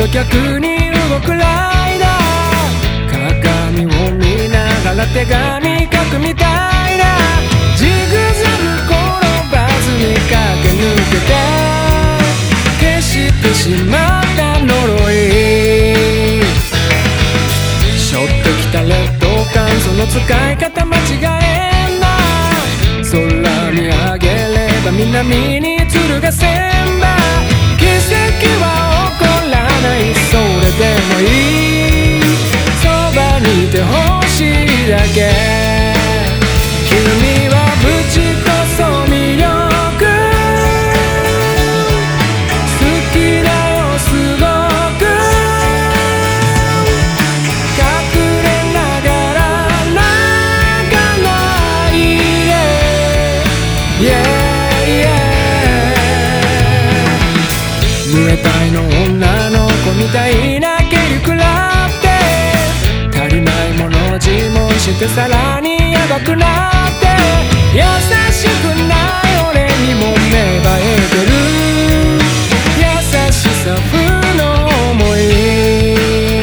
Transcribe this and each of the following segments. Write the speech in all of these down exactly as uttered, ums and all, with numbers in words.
と逆に動くライダー、鏡を見ながら手紙書くみたいな、ジグザグ転ばずに駆け抜けて消してしまった呪い、背負ってきた劣等感、その使い方間違えんな、空見上げれば南に鶴が千羽、奇跡は起こらない、それでもいい、そばにいてほしいだけ、君はぶちこそ魅力、好きだよすごく、隠れながら泣かないで、yeahムエタイの女の子みたいな蹴り食らって、足りないものを自問してさらにヤバくなって、優しくない俺にも芽生えてる優しさ負の想い、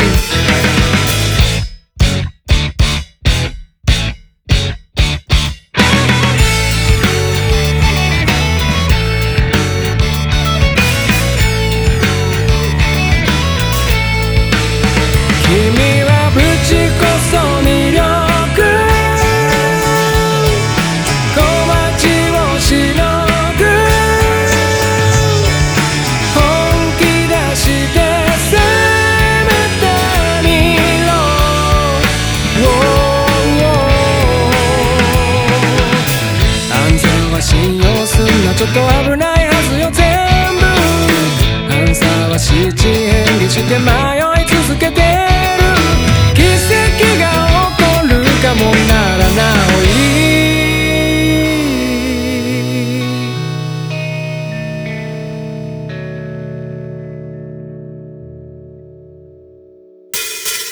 君はぶちこそ魅力、小町をしのぐ、本気出して攻めてみろ、安全は信用すんな、ちょっと危ないはずよ全部、アンサーは七変化して迷い続けてる、奇跡が起こるかもならなおい、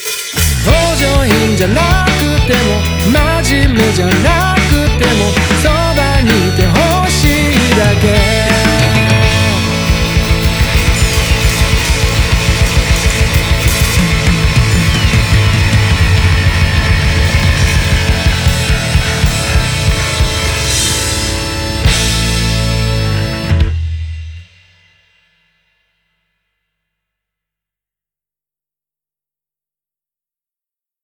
登場品じゃなくても真面目じゃなくても、